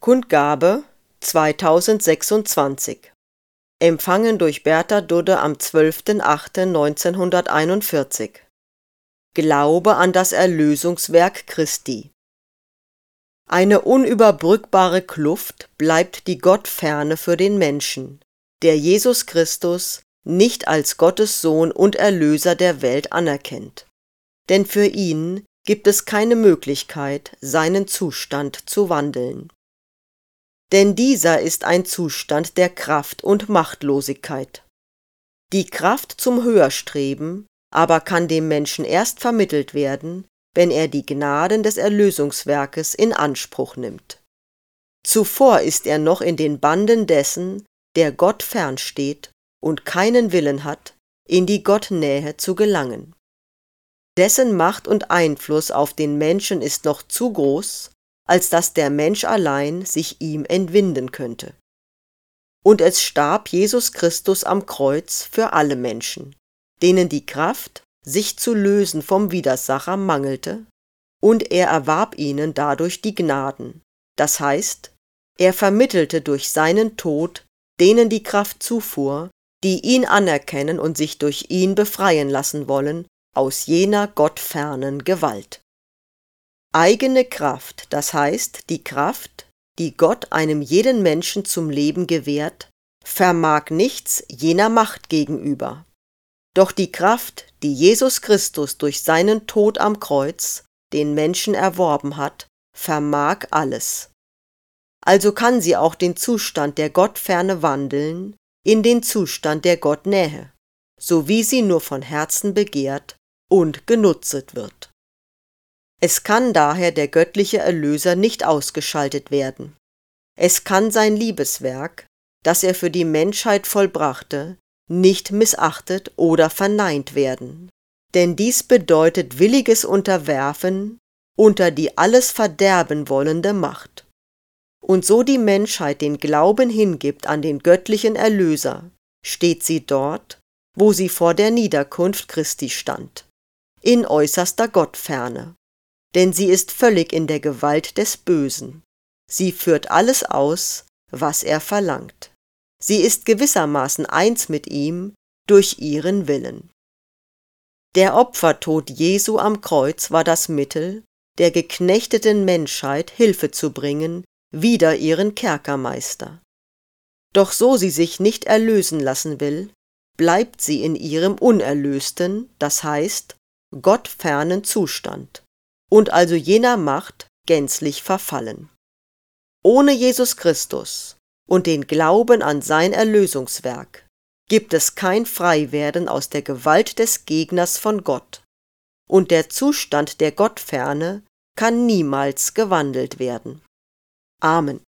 Kundgabe 2026. Empfangen durch Bertha Dudde am 12.08.1941. Glaube an das Erlösungswerk Christi. Eine unüberbrückbare Kluft bleibt die Gottferne für den Menschen, der Jesus Christus nicht als Gottes Sohn und Erlöser der Welt anerkennt. Denn für ihn gibt es keine Möglichkeit, seinen Zustand zu wandeln. Denn dieser ist ein Zustand der Kraft und Machtlosigkeit. Die Kraft zum Höherstreben aber kann dem Menschen erst vermittelt werden, wenn er die Gnaden des Erlösungswerkes in Anspruch nimmt. Zuvor ist er noch in den Banden dessen, der Gott fernsteht und keinen Willen hat, in die Gottnähe zu gelangen. Dessen Macht und Einfluss auf den Menschen ist noch zu groß, als dass der Mensch allein sich ihm entwinden könnte. Und es starb Jesus Christus am Kreuz für alle Menschen, denen die Kraft, sich zu lösen vom Widersacher, mangelte, und er erwarb ihnen dadurch die Gnaden. Das heißt, er vermittelte durch seinen Tod denen die Kraft zufuhr, die ihn anerkennen und sich durch ihn befreien lassen wollen aus jener gottfernen Gewalt. Eigene Kraft, das heißt die Kraft, die Gott einem jeden Menschen zum Leben gewährt, vermag nichts jener Macht gegenüber. Doch die Kraft, die Jesus Christus durch seinen Tod am Kreuz den Menschen erworben hat, vermag alles. Also kann sie auch den Zustand der Gottferne wandeln in den Zustand der Gottnähe, so wie sie nur von Herzen begehrt und genutzet wird. Es kann daher der göttliche Erlöser nicht ausgeschaltet werden. Es kann sein Liebeswerk, das er für die Menschheit vollbrachte, nicht missachtet oder verneint werden. Denn dies bedeutet williges Unterwerfen unter die alles verderben wollende Macht. Und so die Menschheit den Glauben hingibt an den göttlichen Erlöser, steht sie dort, wo sie vor der Niederkunft Christi stand, in äußerster Gottferne. Denn sie ist völlig in der Gewalt des Bösen. Sie führt alles aus, was er verlangt. Sie ist gewissermaßen eins mit ihm durch ihren Willen. Der Opfertod Jesu am Kreuz war das Mittel, der geknechteten Menschheit Hilfe zu bringen wider ihren Kerkermeister. Doch so sie sich nicht erlösen lassen will, bleibt sie in ihrem unerlösten, das heißt gottfernen Zustand, und also jener Macht gänzlich verfallen. Ohne Jesus Christus und den Glauben an sein Erlösungswerk gibt es kein Freiwerden aus der Gewalt des Gegners von Gott, und der Zustand der Gottferne kann niemals gewandelt werden. Amen.